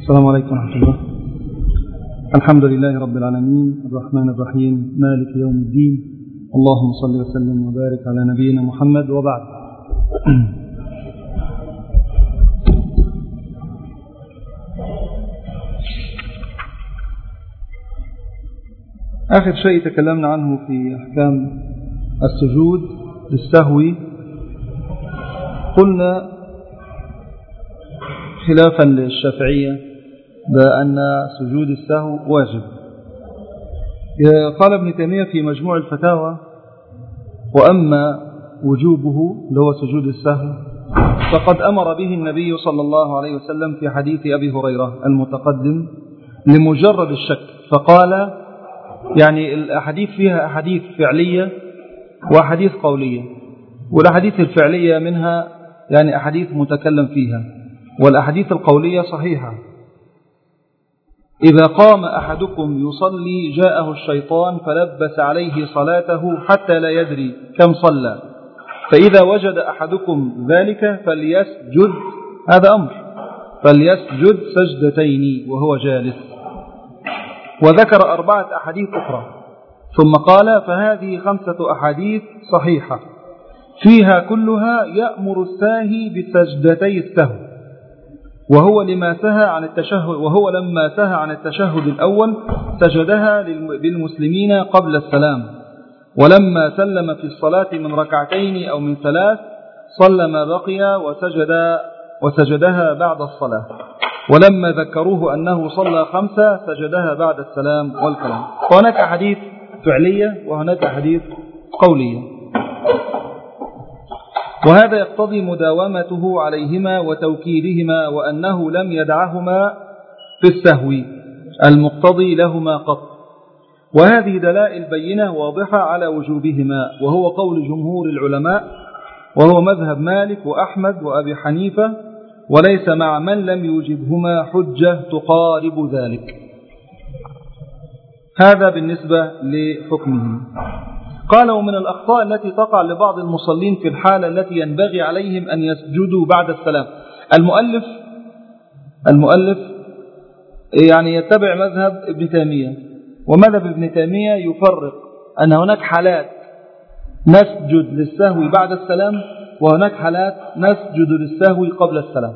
السلام عليكم ورحمة الله. الحمد لله رب العالمين الرحمن الرحيم مالك يوم الدين، اللهم صل وسلم وبارك على نبينا محمد. وبعد، آخر شيء تكلمنا عنه في أحكام السجود للسهو، قلنا خلافا للشافعية بأن سجود السهو واجب. قال ابن تيمية في مجموع الفتاوى: وأما وجوبه اللي هو سجود السهو فقد أمر به النبي صلى الله عليه وسلم في حديث أبي هريرة المتقدم لمجرد الشك، فقال يعني الأحاديث فيها أحاديث فعلية وأحاديث قولية، والأحاديث الفعلية منها يعني أحاديث متكلم فيها، والأحاديث القولية صحيحة. إذا قام أحدكم يصلي جاءه الشيطان فلبس عليه صلاته حتى لا يدري كم صلى، فإذا وجد أحدكم ذلك فليسجد، هذا أمر، فليسجد سجدتين وهو جالس. وذكر 4 أحاديث أخرى، ثم قال: فهذه 5 أحاديث صحيحة فيها كلها يأمر الساهي بسجدتي السهو، وهو لما سهى عن التشهد، وهو لما سهى عن التشهد الأول سجدها بالمسلمين قبل السلام، ولما سلم في الصلاة من 2 أو من 3 صلى ما بقي وسجدها بعد الصلاة، ولما ذكروه أنه صلى 5 سجدها بعد السلام والكلام. وهناك حديث فعلية وهناك حديث قولية، وهذا يقتضي مداومته عليهما وتوكيدهما، وأنه لم يدعهما في السهو المقتضي لهما قط. وهذه دلائل بينة واضحة على وجوبهما، وهو قول جمهور العلماء، وهو مذهب مالك وأحمد وأبي حنيفة، وليس مع من لم يوجبهما حجة تقارب ذلك. هذا بالنسبة لحكمه. قال: ومن الأخطاء التي تقع لبعض المصلين في الحالة التي ينبغي عليهم أن يسجدوا بعد السلام. المؤلف يعني يتبع مذهب ابن تيمية، ومذهب ابن تيمية يفرق أن هناك حالات نسجد للسهو بعد السلام، وهناك حالات نسجد للسهو قبل السلام.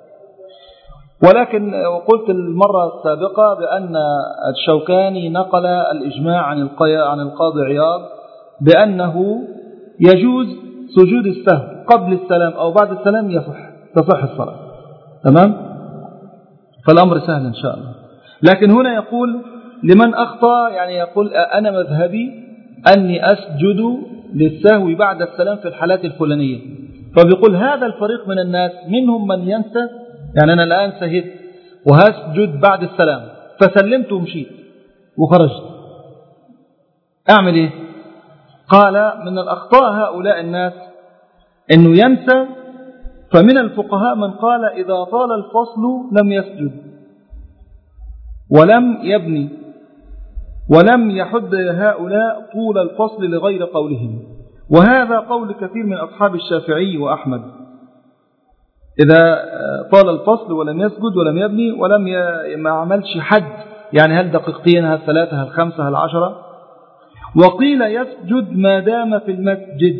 ولكن وقلت المرة السابقة بأن الشوكاني نقل الإجماع عن القاضي عياض بأنه يجوز سجود السهو قبل السلام أو بعد السلام، تصح الصلاة. تمام؟ فالأمر سهل إن شاء الله. لكن هنا يقول لمن أخطأ، يعني يقول أنا مذهبي أني أسجد للسهو بعد السلام في الحالات الفلانية، فبيقول هذا الفريق من الناس منهم من ينسى، يعني أنا الآن سهيت وهسجد بعد السلام فسلمت ومشيت وخرجت، أعمل إيه؟ قال: من الأخطاء هؤلاء الناس أنه ينسى، فمن الفقهاء من قال إذا طال الفصل لم يسجد ولم يبني، ولم يحد هؤلاء طول الفصل لغير قولهم، وهذا قول كثير من أصحاب الشافعي وأحمد. إذا طال الفصل ولم يسجد ولم يبني ولم ما عملش حد، يعني هل دقيقتين، هل 3، هل 5، هل 10. وقيل يسجد ما دام في المسجد.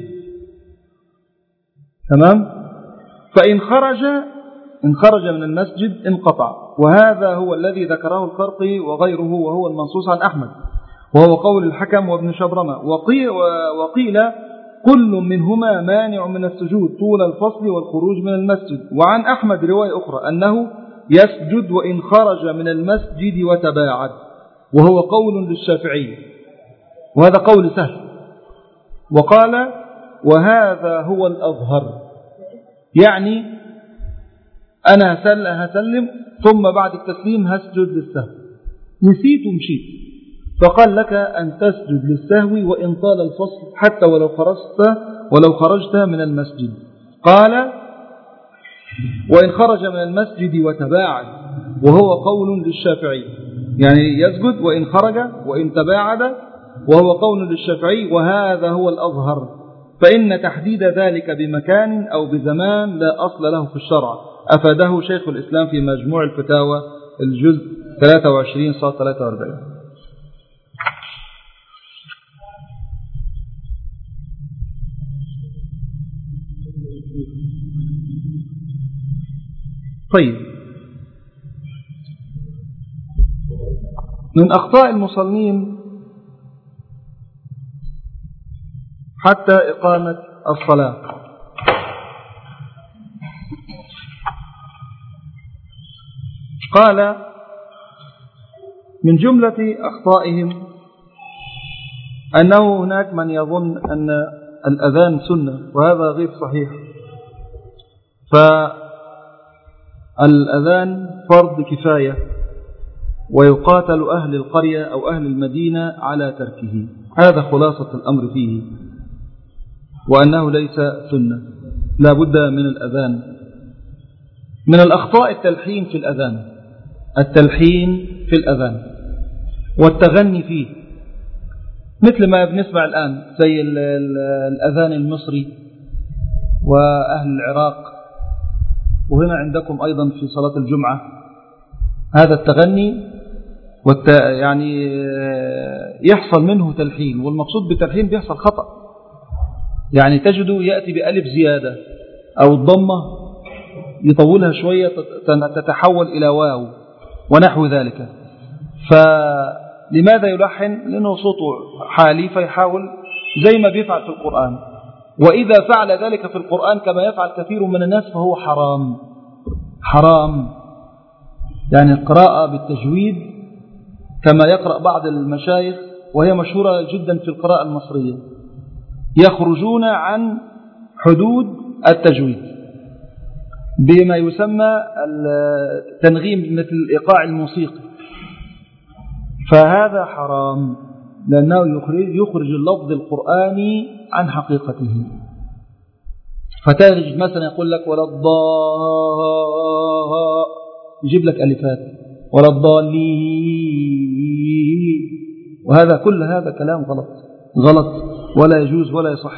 تمام؟ فإن خرج من المسجد انقطع، وهذا هو الذي ذكره القرطي وغيره، وهو المنصوص عن أحمد، وهو قول الحكم وابن شبرمة. وقيل كل منهما مانع من السجود طول الفصل والخروج من المسجد. وعن أحمد رواية أخرى أنه يسجد وإن خرج من المسجد وتباعد، وهو قول للشافعي، وهذا قول سهل. وقال: وهذا هو الأظهر، يعني أنا هسلم ثم بعد التسليم هسجد للسهو، نسيت ومشيت، فقال لك أن تسجد للسهو وإن طال الفصل حتى ولو خرجت من المسجد. قال: وإن خرج من المسجد وتباعد، وهو قول للشافعي، يعني يسجد وإن خرج وإن تباعد، وهو قول للشافعي، وهذا هو الأظهر، فإن تحديد ذلك بمكان أو بزمان لا أصل له في الشرع، أفاده شيخ الإسلام في مجموع الفتاوى الجزء 23 صاد 43. طيب، من أخطاء المصلين حتى إقامة الصلاة قال من جملة أخطائهم أنه هناك من يظن أن الأذان سنة، وهذا غير صحيح. فالأذان فرض كفاية، ويقاتل أهل القرية أو أهل المدينة على تركه. هذا خلاصة الأمر فيه، وأنه ليس سنة، لا بد من الأذان. من الأخطاء التلحين في الأذان، التلحين في الأذان والتغني فيه، مثل ما بنسمع الآن زي الأذان المصري وأهل العراق، وهنا عندكم أيضا في صلاة الجمعة. هذا التغني يعني يحصل منه تلحين، والمقصود بالتلحين بيحصل خطأ، يعني تجده يأتي بألف زيادة أو الضمة يطولها شوية تتحول إلى واو ونحو ذلك. فلماذا يلحن؟ لأنه صوته حالي، فيحاول زي ما بيفعل في القرآن، وإذا فعل ذلك في القرآن كما يفعل كثير من الناس فهو حرام. حرام يعني القراءة بالتجويد كما يقرأ بعض المشايخ، وهي مشهورة جدا في القراءة المصرية، يخرجون عن حدود التجويد بما يسمى التنغيم مثل الإيقاع الموسيقي، فهذا حرام لأنه يخرج اللفظ القرآني عن حقيقته. فتجد مثلا يقول لك ولا الضاء، يجيب لك ألفات ولا الضالين، وهذا كل هذا كلام غلط ولا يجوز ولا يصح.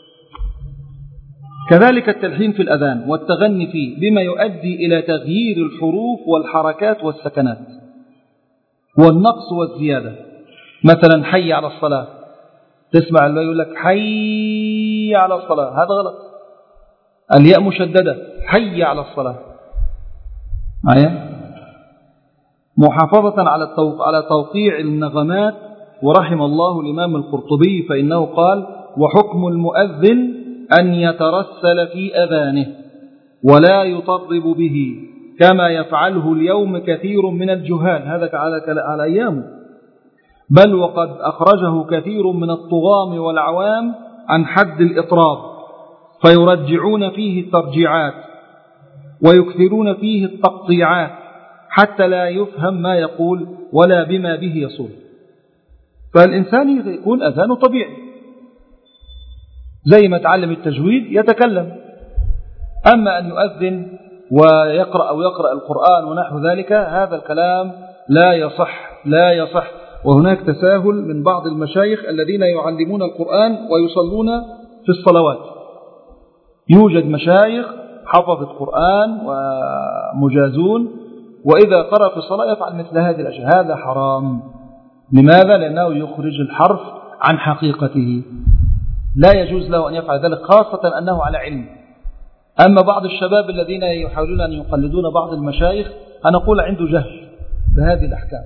كذلك التلحين في الأذان والتغني فيه بما يؤدي إلى تغيير الحروف والحركات والسكنات والنقص والزيادة. مثلا حي على الصلاة، تسمع اللي يقول لك حي على الصلاة، هذا غلط، الياء مشددة، حي على الصلاة معايا. محافظة على توقيع النغمات. ورحم الله الإمام القرطبي فإنه قال وحكم المؤذن أن يترسل في أذانه ولا يطرب به كما يفعله اليوم كثير من الجهال، هذا على أيامه، بل وقد أخرجه كثير من الطغام والعوام عن حد الإطراب، فيرجعون فيه الترجيعات ويكثرون فيه التقطيعات حتى لا يفهم ما يقول ولا بما به يصول. فالإنسان يكون أذانه طبيعي زي ما تعلم التجويد يتكلم، أما أن يؤذن ويقرأ أو يقرأ القرآن ونحو ذلك هذا الكلام لا يصح. وهناك تساهل من بعض المشايخ الذين يعلمون القرآن ويصلون في الصلوات. يوجد مشايخ حفظت قرآن ومجازون، وإذا قرأ في الصلاة يفعل مثل هذه الأشياء، هذا حرام. لماذا؟ لأنه يخرج الحرف عن حقيقته، لا يجوز له أن يفعل ذلك، خاصة أنه على علم. أما بعض الشباب الذين يحاولون أن يقلدون بعض المشايخ أنا أقول عنده جهل بهذه الأحكام،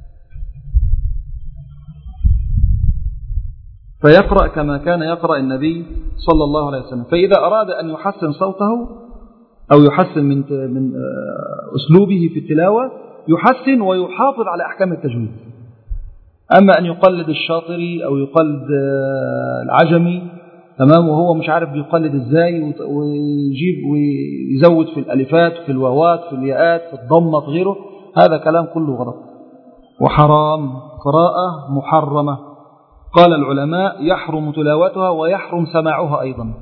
فيقرأ كما كان يقرأ النبي صلى الله عليه وسلم. فإذا أراد أن يحسن صوته أو يحسن من أسلوبه في التلاوة يحسن ويحافظ على أحكام التجويد. أما أن يقلد الشاطري أو يقلد العجمي تمام وهو مش عارف بيقلد إزاي، ويجيب ويزود في الألفات في الواوات في الياءات في الضمة في غيره، هذا كلام كله غلط وحرام، قراءة محرمة. قال العلماء يحرم تلاوتها ويحرم سماعها أيضا.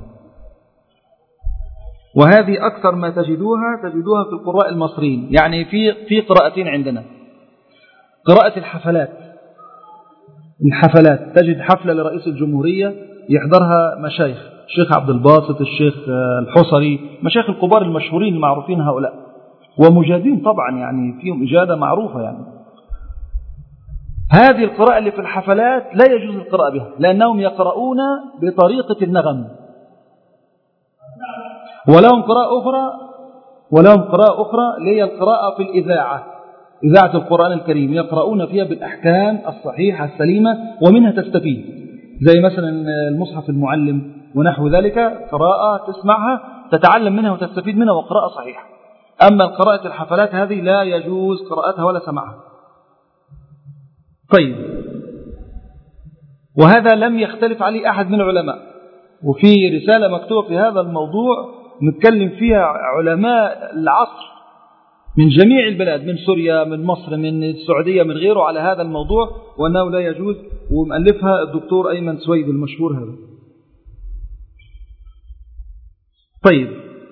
وهذه أكثر ما تجدوها في القراء المصريين. يعني في قراءتين عندنا، قراءة الحفلات، تجد حفلة لرئيس الجمهورية يحضرها مشايخ، الشيخ عبد الباسط، الشيخ الحصري، مشايخ الكبار المشهورين المعروفين هؤلاء، ومجادين طبعا، يعني فيهم إجادة معروفة. يعني هذه القراءة اللي في الحفلات لا يجوز القراءة بها، لأنهم يقرؤون بطريقة النغم. ولهم قراءة أخرى اللي هي القراءة في الإذاعة، إذاعة القرآن الكريم، يقرؤون فيها بالأحكام الصحيحة السليمة ومنها تستفيد، زي مثلا المصحف المعلم ونحو ذلك، قراءة تسمعها تتعلم منها وتستفيد منها وقراءة صحيحة. أما قراءة الحفلات هذه لا يجوز قراءتها ولا سماعها. طيب، وهذا لم يختلف عليه أحد من العلماء، وفي رسالة مكتوبة في هذا الموضوع نتكلم فيها علماء العصر من جميع البلاد، من سوريا، من مصر، من السعودية، من غيره، على هذا الموضوع وأنه لا يجوز، ومؤلفها الدكتور أيمن سويد المشهور هذا. طيب،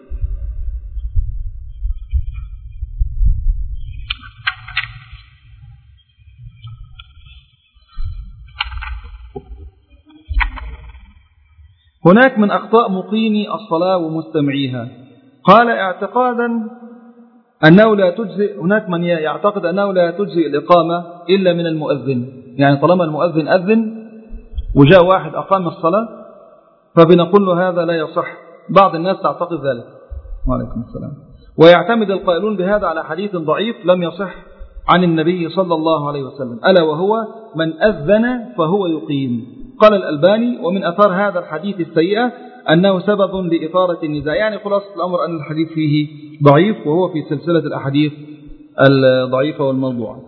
هناك من أخطاء مقيمي الصلاة ومستمعيها، قال اعتقادا أنه لا تجزئ، هناك من يعتقد أنه لا تجزئ الإقامة إلا من المؤذن، يعني طالما المؤذن أذن وجاء واحد أقام الصلاة فبنقول له هذا لا يصح. بعض الناس تعتقد ذلك. وعليكم السلام. ويعتمد القائلون بهذا على حديث ضعيف لم يصح عن النبي صلى الله عليه وسلم، ألا وهو من أذن فهو يقيم. قال الألباني: ومن أثار هذا الحديث السيئة أنه سبب لإثارة النزاع. يعني خلاصة الأمر أن الحديث فيه ضعيف، وهو في سلسلة الأحاديث الضعيفة والموضوعة.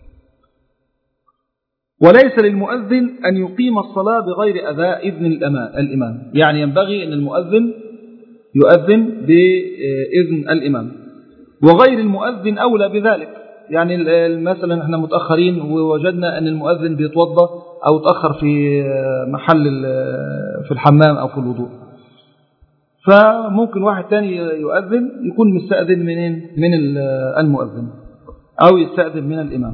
وليس للمؤذن أن يقيم الصلاة بغير أذاء إذن الإمام، يعني ينبغي أن المؤذن يؤذن بإذن الإمام، وغير المؤذن أولى بذلك. يعني مثلا احنا متأخرين ووجدنا أن المؤذن بيتوضأ أو تأخر في محل في الحمام أو في الوضوء، فممكن واحد تاني يؤذن يكون مستأذن من المؤذن أو يستأذن من الإمام.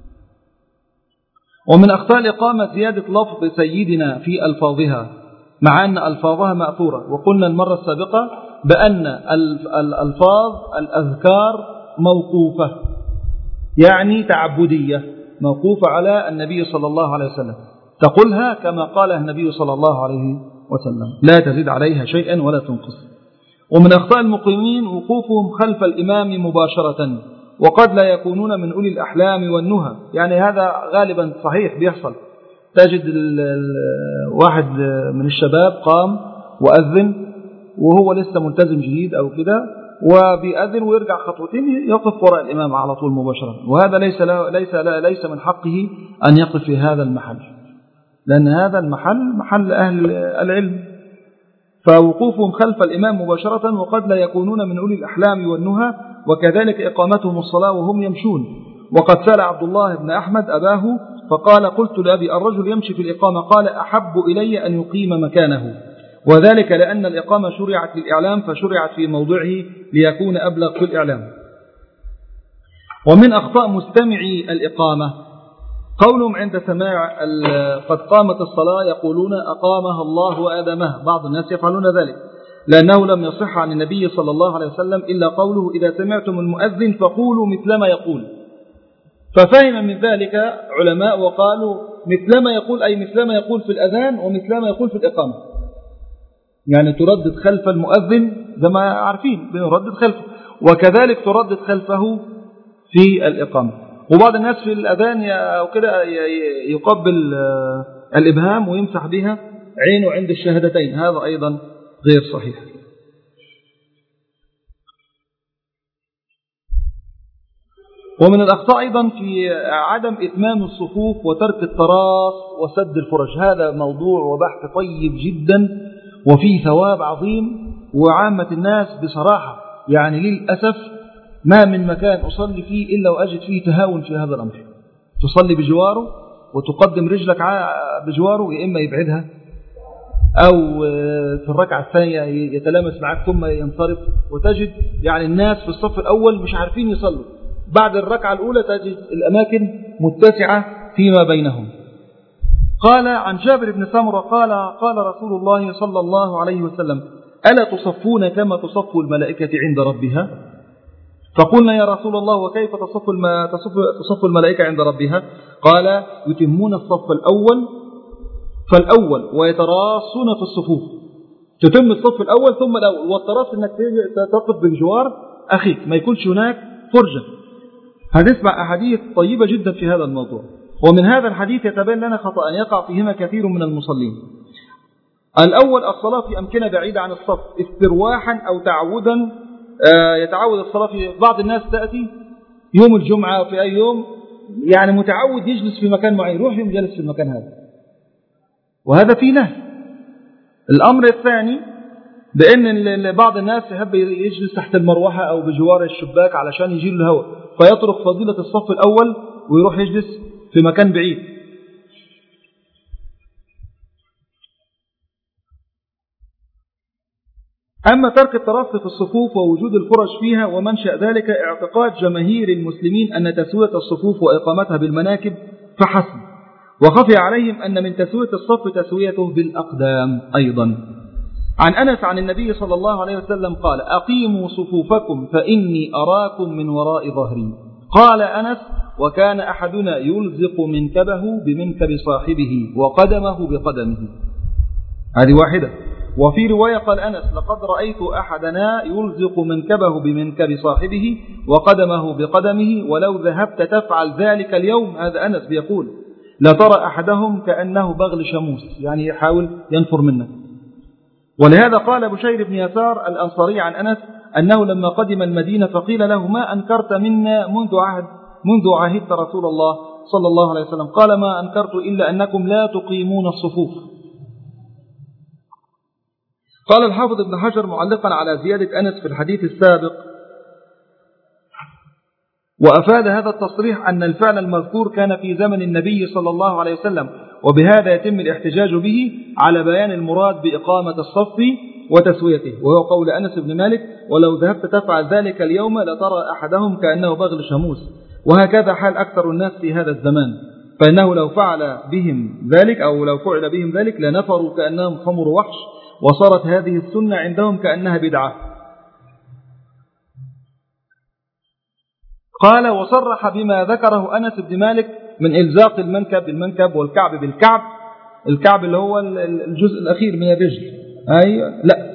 ومن أخطاء الإقامة زيادة لفظ سيدنا في ألفاظها مع أن ألفاظها مأثورة. وقلنا المرة السابقة بأن الألفاظ الأذكار موقوفة، يعني تعبدية، موقوفة على النبي صلى الله عليه وسلم، تقولها كما قالها النبي صلى الله عليه وسلم، لا تزيد عليها شيئا ولا تنقص. ومن أخطاء المقيمين وقوفهم خلف الإمام مباشرة، وقد لا يكونون من أولي الأحلام والنهى. يعني هذا غالبا صحيح بيحصل، تجد واحد من الشباب قام وأذن وهو لسه ملتزم جديد أو كده، وبيأذن ويرجع خطوتين يقف وراء الإمام على طول مباشرة، وهذا ليس من حقه أن يقف في هذا المحل، لأن هذا المحل محل أهل العلم. فوقوفهم خلف الإمام مباشرة وقد لا يكونون من أولي الأحلام والنهى، وكذلك إقامتهم الصلاة وهم يمشون. وقد سأل عبد الله بن أحمد أباه فقال: قلت لأبي: الرجل يمشي في الإقامة؟ قال: أحب إلي أن يقيم مكانه، وذلك لأن الإقامة شرعت للإعلام فشرعت في موضعه ليكون أبلغ في الإعلام. ومن أخطاء مستمعي الإقامة قولهم عند سماع قد قامت الصلاة يقولون: أقامها الله وآدمها. بعض الناس يفعلون ذلك لأنه لم يصح عن النبي صلى الله عليه وسلم إلا قوله: إذا سمعتم المؤذن فقولوا مثلما يقول. ففهم من ذلك علماء وقالوا مثلما يقول أي مثلما يقول في الأذان ومثلما يقول في الإقامة، يعني تردد خلف المؤذن زي ما عارفين بنردد خلفه، وكذلك تردد خلفه في الإقامة. وبعض الناس في الأذان أو كده يقبل الإبهام ويمسح بها عينه عند الشهادتين، هذا أيضا غير صحيح. ومن الأخطاء أيضا في عدم إتمام الصفوف وترك التراص وسد الفرج. هذا موضوع وبحث طيب جدا وفيه ثواب عظيم، وعامة الناس بصراحة يعني للأسف ما من مكان أصلي فيه إلا وأجد فيه تهاون في هذا الأمر. تصلي بجواره وتقدم رجلك بجواره، يا إما يبعدها أو في الركعة الثانية يتلامس معك ثم ينصرف، وتجد يعني الناس في الصف الأول مش عارفين يصلوا، بعد الركعة الأولى تجد الأماكن متسعة فيما بينهم. قال عن جابر بن سمرة قال رسول الله صلى الله عليه وسلم: ألا تصفون كما تصف الملائكة عند ربها؟ فقلنا يا رسول الله وكيف تصف الملائكة عند ربها؟ قال يتمون الصف الأول فالأول ويتراصون في الصفوف. تتم الصف الأول ثم الأول، والتراص أنك تقف بجوار أخيك، ما يكونش هناك فرجة. هنسمع أحاديث طيبة جدا في هذا الموضوع. ومن هذا الحديث يتبين لنا خطأ يقع فيهما كثير من المصلين. الأول الصلاة في أمكنة بعيدة عن الصف استرواحا أو تعودا، يتعود الصلاة في بعض الناس تأتي يوم الجمعة أو في أي يوم يعني متعود يجلس في مكان معين، يروح يوم جلس في المكان هذا، وهذا فيه نهي. الأمر الثاني بأن بعض الناس يحب يجلس تحت المروحة أو بجوار الشباك علشان يجيله الهواء، فيترك فضيلة الصف الأول ويروح يجلس في مكان بعيد. أما ترك التراص في الصفوف ووجود الفرج فيها ومنشأ ذلك اعتقاد جماهير المسلمين أن تسوية الصفوف وإقامتها بالمناكب فحسب، وخفي عليهم أن من تسوية الصف تسويته بالأقدام أيضا. عن أنس عن النبي صلى الله عليه وسلم قال أقيموا صفوفكم فإني أراكم من وراء ظهري. قال أنس وكان أحدنا يلزق منكبه بمنكب صاحبه وقدمه بقدمه. هذه واحدة. وفي رواية قال أنس لقد رأيت أحدنا يلزق منكبه بمنكب صاحبه وقدمه بقدمه ولو ذهبت تفعل ذلك اليوم، هذا أنس بيقول، لترى أحدهم كأنه بغل شموس، يعني يحاول ينفر منك. ولهذا قال بشير بن يسار الأنصاري عن أنس أنه لما قدم المدينة فقيل له ما أنكرت منا منذ عهدت رسول الله صلى الله عليه وسلم؟ قال ما أنكرت إلا أنكم لا تقيمون الصفوف. قال الحافظ ابن حجر معلقا على زيادة أنس في الحديث السابق وأفاد هذا التصريح أن الفعل المذكور كان في زمن النبي صلى الله عليه وسلم، وبهذا يتم الاحتجاج به على بيان المراد بإقامة الصف وتسويته، وهو قول أنس بن مالك ولو ذهبت تفعل ذلك اليوم لترى أحدهم كأنه بغل شموس. وهكذا حال أكثر الناس في هذا الزمان، فإنه لو فعل بهم ذلك أو لو فعل بهم ذلك لنفروا كأنهم خمر وحش، وصارت هذه السنة عندهم كأنها بدعة. قال وصرح بما ذكره أنس بن مالك من إلزاق المنكب بالمنكب والكعب بالكعب. الكعب اللي هو الجزء الأخير من الرجل، أيوة لا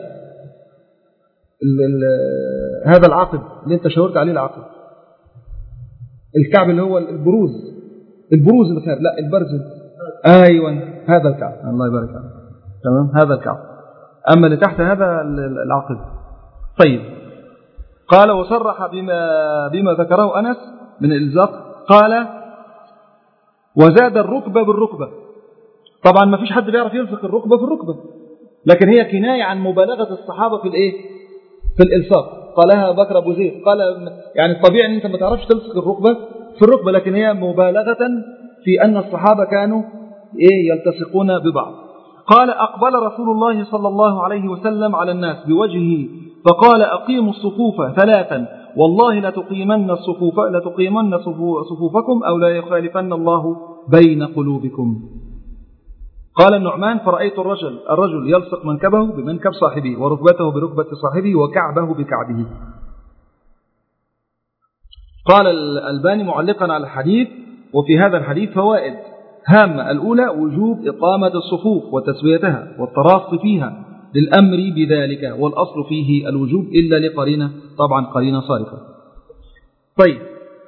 هذا العقد اللي انت شاورت عليه، العقد الكعب اللي هو البروز الخير، لا البرزل، أيوة هذا الكعب، الله يبارك عليك، تمام هذا الكعب. أما اللي تحت هذا العقد. طيب قال وصرح بما ذكره أنس من الإلزاق. قال وزاد الركبة بالركبة. طبعا ما فيش حد بيعرف يلصق الركبة في الركبة، لكن هي كناية عن مبالغة الصحابة في الإيه؟ في الإلصاق. قالها بكر أبو زيد، قال يعني الطبيعي أن أنت ما تعرفش تلصق الركبة في الركبة، لكن هي مبالغة في أن الصحابة كانوا يلتصقون ببعض. قال أقبل رسول الله صلى الله عليه وسلم على الناس بوجهه فقال أقيموا الصفوف ثلاثا والله لتقيمن صفوفكم أو لا يخالفن الله بين قلوبكم. قال النعمان فرأيت الرجل يلصق منكبه بمنكب صاحبه وركبته بركبة صاحبه وكعبه بكعبه. قال الألباني معلقا على الحديث وفي هذا الحديث فوائد هامة. الأولى وجوب إقامة الصفوف وتسويتها والتراص فيها للأمر بذلك، والأصل فيه الوجوب إلا لقرينة، طبعا قرينة صارفة. طيب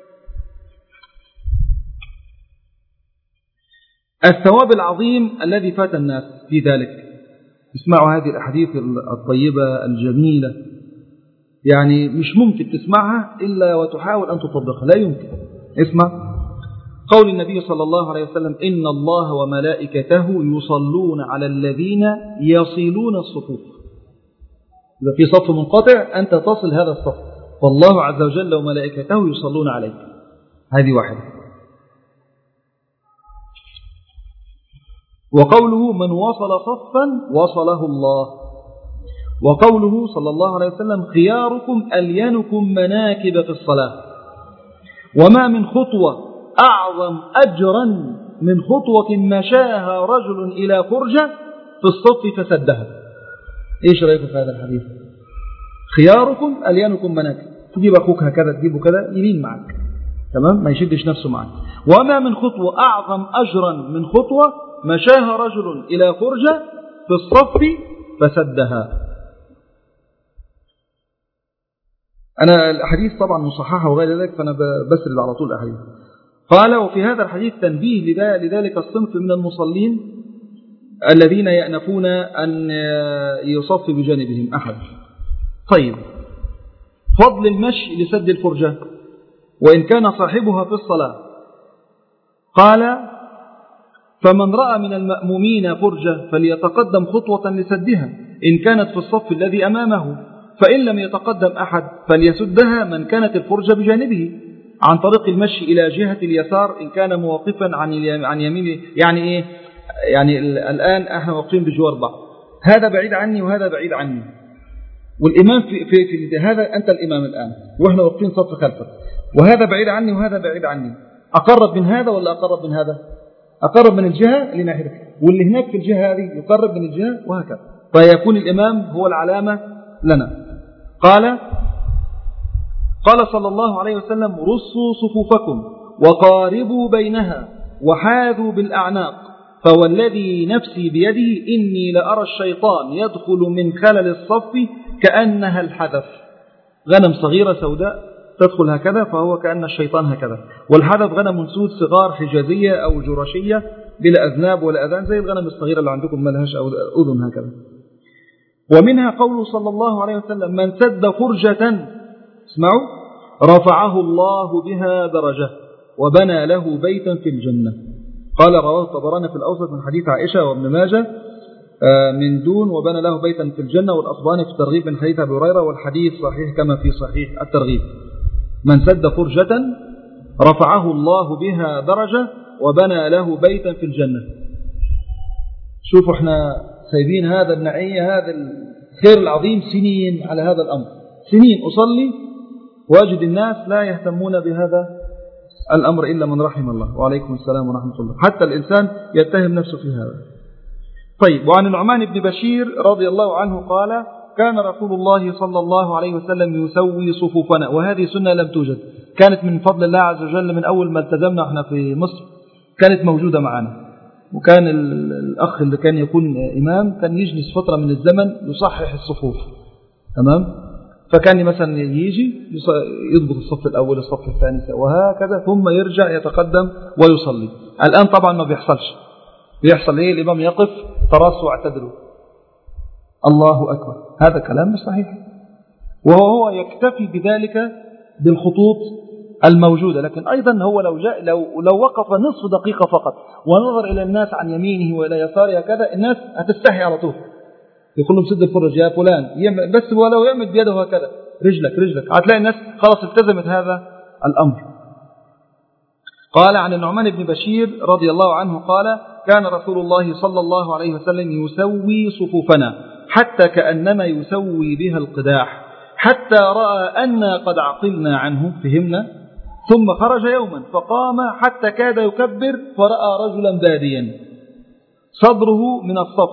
الثواب العظيم الذي فات الناس في ذلك. اسمعوا هذه الأحاديث الطيبة الجميلة، يعني مش ممكن تسمعها إلا وتحاول أن تطبقها، لا يمكن. اسمع قول النبي صلى الله عليه وسلم إن الله وملائكته يصلون على الذين يصلون الصفوف. إذا في صف منقطع أنت تصل هذا الصف، والله عز وجل وملائكته يصلون عليك. هذه واحدة. وقوله من وصل صفا وصله الله. وقوله صلى الله عليه وسلم خياركم ألينكم مناكب في الصلاة. وما من خطوة أعظم أجرا من خطوة مشاها رجل إلى فرجة في الصف فسدها. إيش رأيكم في هذا الحديث؟ خياركم ألينكم مناكب. تجيب أخوك هكذا تجيبه كذا يلين معك، تمام، ما يشدش نفسه معك. وما من خطوة أعظم أجرا من خطوة مشاها رجل إلى فرجة في الصف فسدها. أنا الحديث طبعا مصححة وغير ذلك، فأنا بسرد على طول الحديث. قال: وفي هذا الحديث تنبيه لذلك الصنف من المصلين الذين يأنفون أن يصف بجانبهم أحد. طيب، فضل المشي لسد الفرجة وإن كان صاحبها في الصلاة. قال: فمن رأى من المأمومين فرجة فليتقدم خطوة لسدها إن كانت في الصف الذي أمامه، فإن لم يتقدم أحد فليسدها من كانت الفرجة بجانبه عن طريق المشي إلى جهة اليسار إن كان موقفا عن يمينه. يعني إيه؟ يعني الآن احنا واقفين بجوار بعض، هذا بعيد عني وهذا بعيد عني، والإمام في هذا أنت الإمام الآن وإحنا واقفين صف خلفك، وهذا بعيد عني وهذا بعيد عني. أقرب من هذا ولا أقرب من هذا؟ أقرب من الجهة اللي ناحيتك، واللي هناك في الجهة هذه يقرب من الجهة، وهكذا، فيكون الإمام هو العلامة لنا. قال صلى الله عليه وسلم: رصوا صفوفكم وقاربوا بينها وحاذوا بالأعناق، فوالذي نفسي بيده إني لأرى الشيطان يدخل من خلل الصف كأنها الحذف. غنم صغيرة سوداء تدخل هكذا، فهو كأن الشيطان هكذا. والحذف غنم سود صغار حجازية أو جرشية بلا أذناب ولا أذان، زي الغنم الصغيرة اللي عندكم ما لهاش أذن هكذا. ومنها قوله صلى الله عليه وسلم: من سد فرجة، اسمعوا، رفعه الله بها درجة وبنى له بيتا في الجنة. قال: رواه الطبراني في الأوسط من حديث عائشة وابن ماجه من دون وبنى له بيتا في الجنة، والأصبهاني في الترغيب من حديث أبي هريرة، والحديث صحيح كما في صحيح الترغيب. من سد فرجة رفعه الله بها درجة وبنى له بيتا في الجنة. شوفوا احنا سايبين هذا النعية، هذا الخير العظيم، سنين على هذا الأمر، سنين أصلي واجد الناس لا يهتمون بهذا الأمر إلا من رحم الله. وعليكم السلام ورحمة الله. حتى الإنسان يتهم نفسه في هذا. طيب، وعن النعمان بن بشير رضي الله عنه قال: كان رسول الله صلى الله عليه وسلم يسوي صفوفنا. وهذه سنة لم توجد، كانت من فضل الله عز وجل. من أول ما التزمنا احنا في مصر كانت موجودة معنا، وكان الأخ اللي كان يكون إمام كان يجلس فترة من الزمن يصحح الصفوف، تمام؟ فكان مثلا يجي يضبط الصف الأول الصف الثاني وهكذا، ثم يرجع يتقدم ويصلي. الآن طبعا ما بيحصلش. بيحصل إيه؟ الإمام يقف تراصوا واعتدلوا، الله أكبر. هذا كلام مش صحيح، وهو يكتفي بذلك بالخطوط الموجودة. لكن أيضا هو لو وقف نصف دقيقة فقط ونظر إلى الناس عن يمينه وإلى يساره هكذا، الناس هتستحي على طول، يقول لهم: سد الفرج يا فلان، بس ولو يعمل بيده هكذا، رجلك، هتلاقي الناس خلاص التزمت هذا الأمر. قال عن النعمان بن بشير رضي الله عنه قال: كان رسول الله صلى الله عليه وسلم يسوي صفوفنا حتى كأنما يسوي بها القداح، حتى رأى أن قد عقلنا عنه، فهمنا، ثم خرج يوما فقام حتى كاد يكبر، فرأى رجلا باديا صدره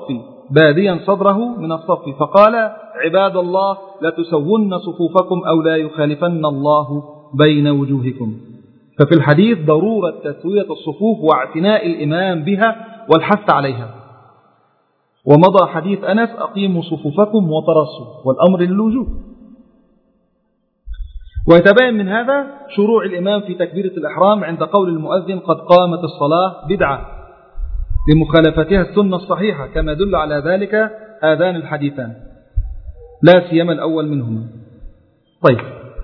من الصف، فقال: عباد الله، لتسون صفوفكم أو لا يخالفن الله بين وجوهكم. ففي الحديث ضرورة تسوية الصفوف واعتناء الإمام بها والحث عليها. ومضى حديث أنس: أقيموا صفوفكم وترصوا، والأمر للوجوب. ويتبين من هذا شروع الإمام في تكبيرة الإحرام عند قول المؤذن: قد قامت الصلاة، بدعة لمخالفتها السنة الصحيحة، كما يدل على ذلك هذان الحديثان، لا سيما الأول منهما. طيب،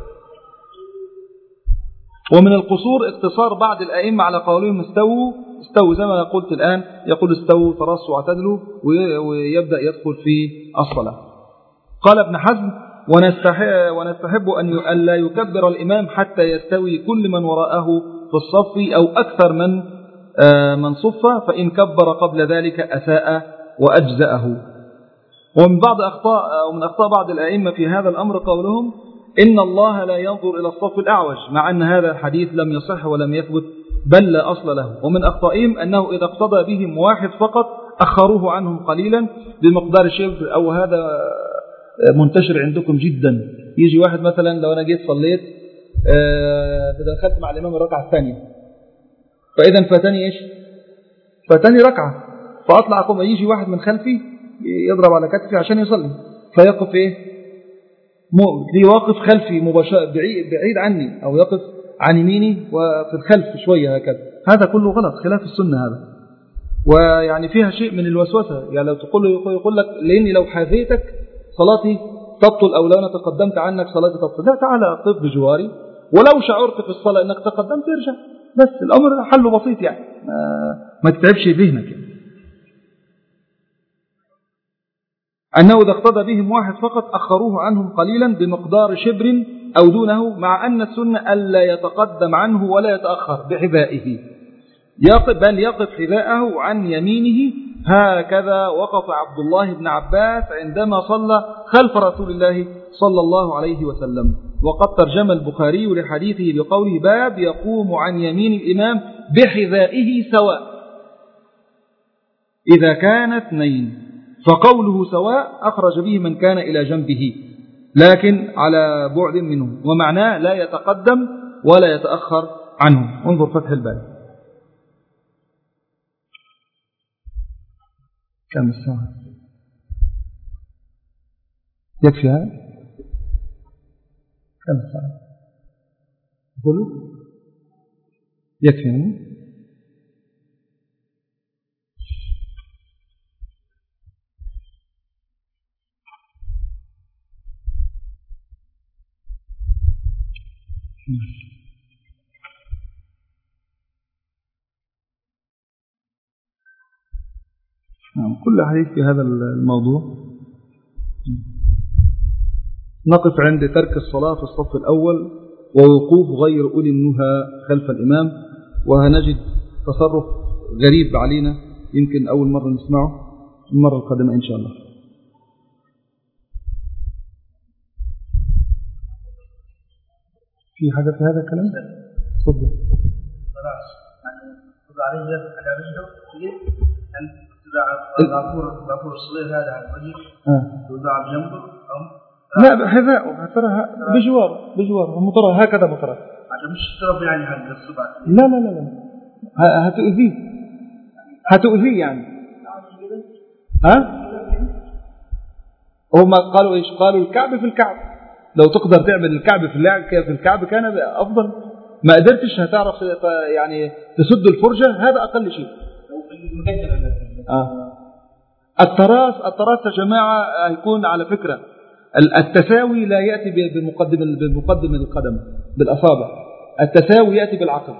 ومن القصور اقتصار بعض الأئمة على قولهم استووا زي ما قلت الآن، يقول استووا ترصوا واعتدلوا، ويبدأ يدخل في الصلاة. قال ابن حزم: ونستحب أن لا يكبر الإمام حتى يستوي كل من وراءه في الصف أو أكثر من صف، فإن كبر قبل ذلك أساء وأجزأه. ومن أخطاء بعض الأئمة في هذا الأمر قولهم: إن الله لا ينظر إلى الصف الأعوج، مع أن هذا الحديث لم يصح ولم يثبت، بل لا أصل له. ومن أخطائهم أنه إذا اقتضى بهم واحد فقط أخروه عنهم قليلا بمقدار الشبر، أو هذا منتشر عندكم جدا. يجي واحد مثلا لو أنا جيت صليت دخلت مع الإمام الركعة الثانية، فإذا فاتني إيش؟ فاتني ركعة، فأطلع أقوم، يجي واحد من خلفي يضرب على كتفي عشان يصلي، فيقف إيه؟ واقف خلفي مباشرة بعيد عني، أو يقف عن يميني وفي الخلف شوية هكذا. هذا كله غلط، خلاف السنة هذا، ويعني فيها شيء من الوسوسة. يعني لو يقول لك لأني لو حاذيتك صلاتي تبطل، أو لو أنا تقدمت عنك صلاتي تبطل. لا، تعالى أقف بجواري، ولو شعرت في الصلاة أنك تقدمت ارجع، بس الأمر حله بسيط يعني، ما تتعبش ذهنك يعني. أنه إذا اقتضى بهم واحد فقط أخروه عنهم قليلا بمقدار شبر أو دونه، مع أن السنة ألا يتقدم عنه ولا يتأخر بحذائه، بل يقف حذاءه عن يمينه. هكذا وقف عبد الله بن عباس عندما صلى خلف رسول الله صلى الله عليه وسلم. وقد ترجم البخاري لحديثه بقوله: باب يقوم عن يمين الإمام بحذائه سواء إذا كان اثنين. فقوله سواء أخرج به من كان إلى جنبه، لكن على بعد منه، ومعناه لا يتقدم ولا يتأخر عنه. انظر فتح الباري. كم الساعة؟ يكفي هذا؟ كم الساعة؟ قلوا يكفي هذا؟ كل حديث في هذا الموضوع. نقف عند ترك الصلاة في الصف الأول ووقوف غير أولي النهى خلف الإمام، وهنجد تصرف غريب علينا يمكن أول مرة نسمعه المرة القادمة إن شاء الله. في حاجة في هذا الكلام؟ تفضل. خلاص يعني تضع رجله على رجله أن تضع الغفور الصغير هذا على الوجه، تضع بجنبه أو لا حذاءه بجوار مطرة هكذا مطرة، عشان مش تضرب يعني حق الصبع. لا هتؤذيه يعني. هم قالوا إيش؟ قالوا الكعب في الكعب، لو تقدر تعمل الكعب في الكعب كان أفضل. ما قدرتش هتعرف يعني تسد الفرجة، هذا أقل شيء. التراس يا جماعة هيكون على فكرة التساوي لا يأتي بمقدم القدم بالأصابع، التساوي يأتي بالعقل.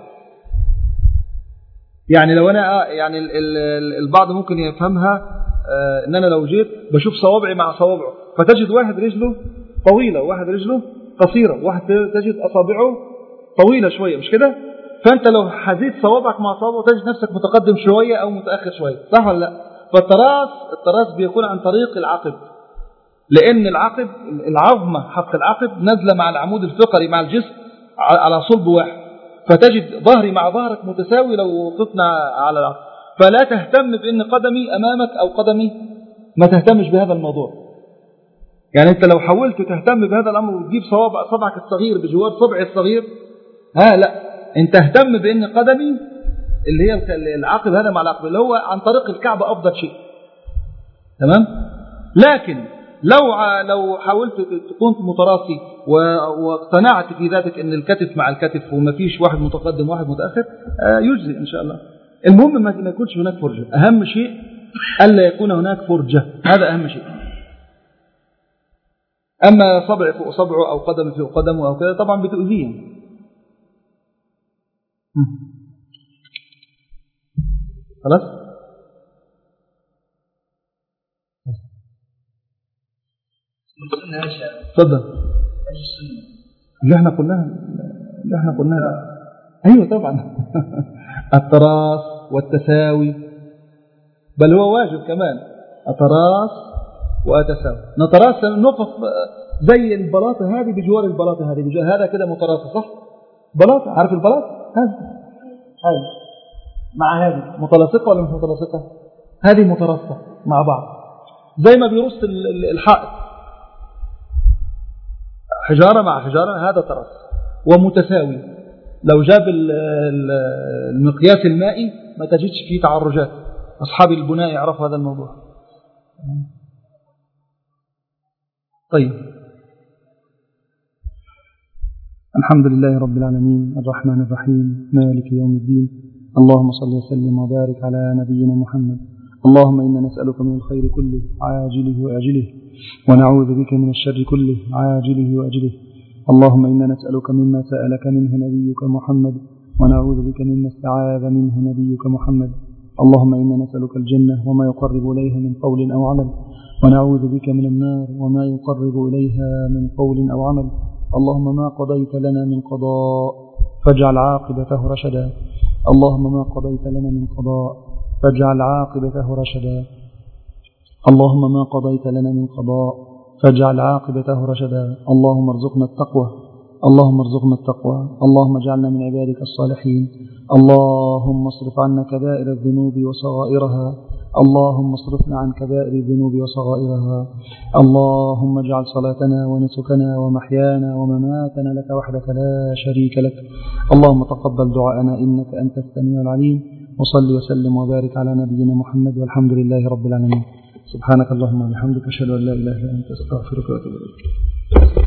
يعني لو أنا يعني البعض ممكن يفهمها إن أنا لو جيت بشوف صوابعي مع صوابعه، فتجد واحد رجله طويلة وواحد رجله قصيرة، واحد تجد أصابعه طويلة شوية، مش كده؟ فأنت لو حزيت صوابعك مع صوابعه تجد نفسك متقدم شوية أو متأخر شوية، صح ولا لا؟ فالتراس بيكون عن طريق العقب، لأن العقب العظمة حق العقب نزل مع العمود الفقري مع الجسم على صلب واحد، فتجد ظهري مع ظهرك متساوي لو وقفنا على العقب. فلا تهتم بأن قدمي أمامك أو قدمي، ما تهتمش بهذا الموضوع. يعني أنت لو حاولت تهتم بهذا الأمر وتجيب صبعك الصغير بجوار صبعي الصغير، لا، أنت اهتم بأن قدمي اللي هي العقب هذا مع العقب اللي هو عن طريق الكعب أفضل شيء، تمام؟ لكن لو حاولت تكون متراصي واقتنعت في ذاتك أن الكتف مع الكتف وما فيش واحد متقدم واحد متأخر، يجزي إن شاء الله. المهم ما يكونش هناك فرجة، أهم شيء ألا يكون هناك فرجة، هذا أهم شيء. أما صبع فوق صبعه أو قدم فوق قدمه أو كذا طبعا بتؤذيه. خلاص؟ تفضل. اللي احنا قلناها ايوه طبعا التراص والتساوي، بل هو واجب كمان، التراص والتساوي. نتراص نقف زي البلاطه هذه بجوار البلاطه هذه، هذا كده متراص، صح؟ بلاطه، عارف البلاط هذا مع هذه متلاصقه ولا مش متلاصقه؟ هذه متراصه مع بعض زي ما بيرص الحائط، حجارة مع حجارة هذا ترس ومتساوي. لو جاب المقياس المائي ما تجدش فيه تعرجات. أصحاب البناء يعرفوا هذا الموضوع. طيب، الحمد لله رب العالمين الرحمن الرحيم مالك يوم الدين. اللهم صل وسلم وبارك على نبينا محمد. اللهم إنا نسألك من الخير كله عاجله وآجله، ونعوذ بك من الشر كله عاجله وآجله. اللهم إنا نسألك مما سألك منه نبيك محمد، ونعوذ بك مما استعاذ منه نبيك محمد. اللهم إنا نسألك الجنة وما يقرب إليها من قول أو عمل، ونعوذ بك من النار وما يقرب إليها من قول أو عمل. اللهم ما قضيت لنا من قضاء فاجعل عاقبته رشدا. اللهم ما قضيت لنا من قضاء فاجعل عاقبته رشدا. اللهم ما قضيت لنا من قضاء فاجعل عاقبته رشدا. اللهم ارزقنا التقوى، اللهم ارزقنا التقوى. اللهم اجعلنا من عبادك الصالحين. اللهم اصرف عنا كبائر الذنوب وصغائرها. اللهم اصرفنا عن كبائر الذنوب وصغائرها. اللهم اجعل صلاتنا ونسكنا ومحيانا ومماتنا لك وحدك لا شريك لك. اللهم تقبل دعاءنا إنك أنت السميع العليم. وصل وسلم وبارك على نبينا محمد، والحمد لله رب العالمين. سبحانك اللهم وبحمدك، أشهد أن لا إله إلا أنت، أستغفرك وأتوب إليك.